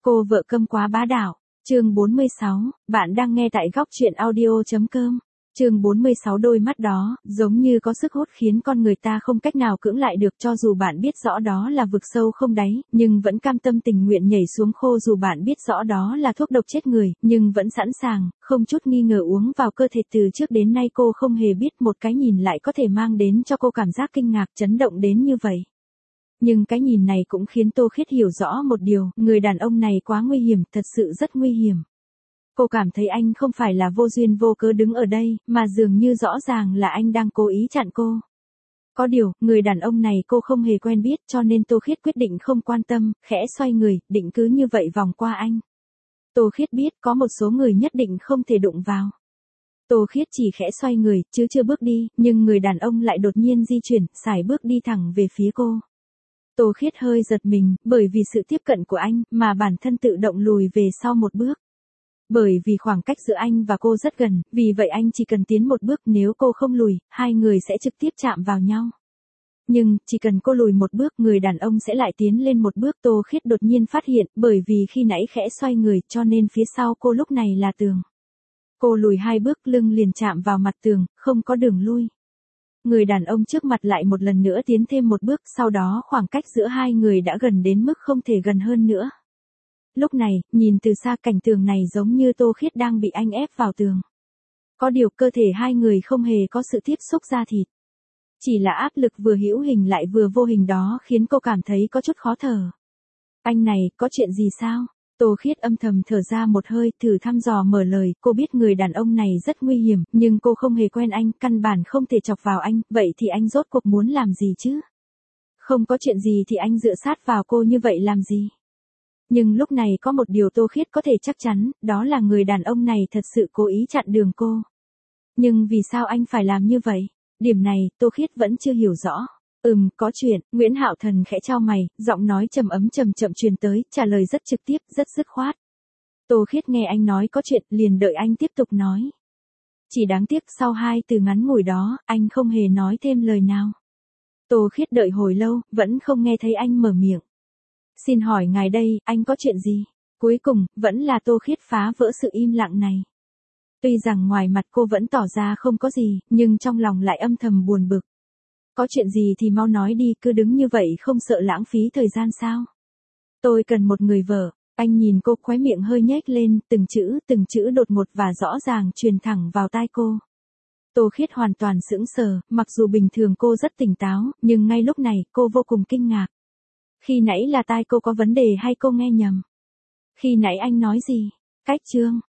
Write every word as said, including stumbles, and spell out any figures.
Cô vợ câm quá bá đạo. Chương bốn mươi sáu, bạn đang nghe tại góc truyện audio chấm com. Chương bốn mươi sáu đôi mắt đó, giống như có sức hút khiến con người ta không cách nào cưỡng lại được cho dù bạn biết rõ đó là vực sâu không đáy, nhưng vẫn cam tâm tình nguyện nhảy xuống khô dù bạn biết rõ đó là thuốc độc chết người, nhưng vẫn sẵn sàng, không chút nghi ngờ uống vào cơ thể. Từ trước đến nay cô không hề biết một cái nhìn lại có thể mang đến cho cô cảm giác kinh ngạc chấn động đến như vậy. Nhưng cái nhìn này cũng khiến Tô Khiết hiểu rõ một điều, người đàn ông này quá nguy hiểm, thật sự rất nguy hiểm. Cô cảm thấy anh không phải là vô duyên vô cớ đứng ở đây, mà dường như rõ ràng là anh đang cố ý chặn cô. Có điều, người đàn ông này cô không hề quen biết cho nên Tô Khiết quyết định không quan tâm, khẽ xoay người, định cứ như vậy vòng qua anh. Tô Khiết biết có một số người nhất định không thể đụng vào. Tô Khiết chỉ khẽ xoay người, chứ chưa bước đi, nhưng người đàn ông lại đột nhiên di chuyển, sải bước đi thẳng về phía cô. Tô Khiết hơi giật mình, bởi vì sự tiếp cận của anh, mà bản thân tự động lùi về sau một bước. Bởi vì khoảng cách giữa anh và cô rất gần, vì vậy anh chỉ cần tiến một bước, nếu cô không lùi, hai người sẽ trực tiếp chạm vào nhau. Nhưng, chỉ cần cô lùi một bước, người đàn ông sẽ lại tiến lên một bước. Tô Khiết đột nhiên phát hiện, bởi vì khi nãy khẽ xoay người, cho nên phía sau cô lúc này là tường. Cô lùi hai bước, lưng liền chạm vào mặt tường, không có đường lui. Người đàn ông trước mặt lại một lần nữa tiến thêm một bước, sau đó khoảng cách giữa hai người đã gần đến mức không thể gần hơn nữa. Lúc này, nhìn từ xa cảnh tường này giống như Tô Khiết đang bị anh ép vào tường. Có điều cơ thể hai người không hề có sự tiếp xúc da thịt. Chỉ là áp lực vừa hữu hình lại vừa vô hình đó khiến cô cảm thấy có chút khó thở. Anh này, có chuyện gì sao? Tô Khiết âm thầm thở ra một hơi, thử thăm dò mở lời. Cô biết người đàn ông này rất nguy hiểm, nhưng cô không hề quen anh, căn bản không thể chọc vào anh, vậy thì anh rốt cuộc muốn làm gì chứ? Không có chuyện gì thì anh dựa sát vào cô như vậy làm gì? Nhưng lúc này có một điều Tô Khiết có thể chắc chắn, đó là người đàn ông này thật sự cố ý chặn đường cô. Nhưng vì sao anh phải làm như vậy? Điểm này, Tô Khiết vẫn chưa hiểu rõ. Ừm, có chuyện. Nguyễn Hạo Thần khẽ chau mày, giọng nói trầm ấm chậm chậm truyền tới, trả lời rất trực tiếp, rất dứt khoát. Tô Khiết nghe anh nói có chuyện, liền đợi anh tiếp tục nói. Chỉ đáng tiếc sau hai từ ngắn ngủi đó, anh không hề nói thêm lời nào. Tô Khiết đợi hồi lâu, vẫn không nghe thấy anh mở miệng. Xin hỏi ngài đây, anh có chuyện gì? Cuối cùng, vẫn là Tô Khiết phá vỡ sự im lặng này. Tuy rằng ngoài mặt cô vẫn tỏ ra không có gì, nhưng trong lòng lại âm thầm buồn bực. Có chuyện gì thì mau nói đi, cứ đứng như vậy không sợ lãng phí thời gian sao? Tôi cần một người vợ. Anh nhìn cô, khóe miệng hơi nhếch lên, từng chữ, từng chữ đột ngột và rõ ràng truyền thẳng vào tai cô. Tô Khiết hoàn toàn sững sờ, mặc dù bình thường cô rất tỉnh táo, nhưng ngay lúc này, cô vô cùng kinh ngạc. Khi nãy là tai cô có vấn đề hay cô nghe nhầm? Khi nãy anh nói gì? Cách chương,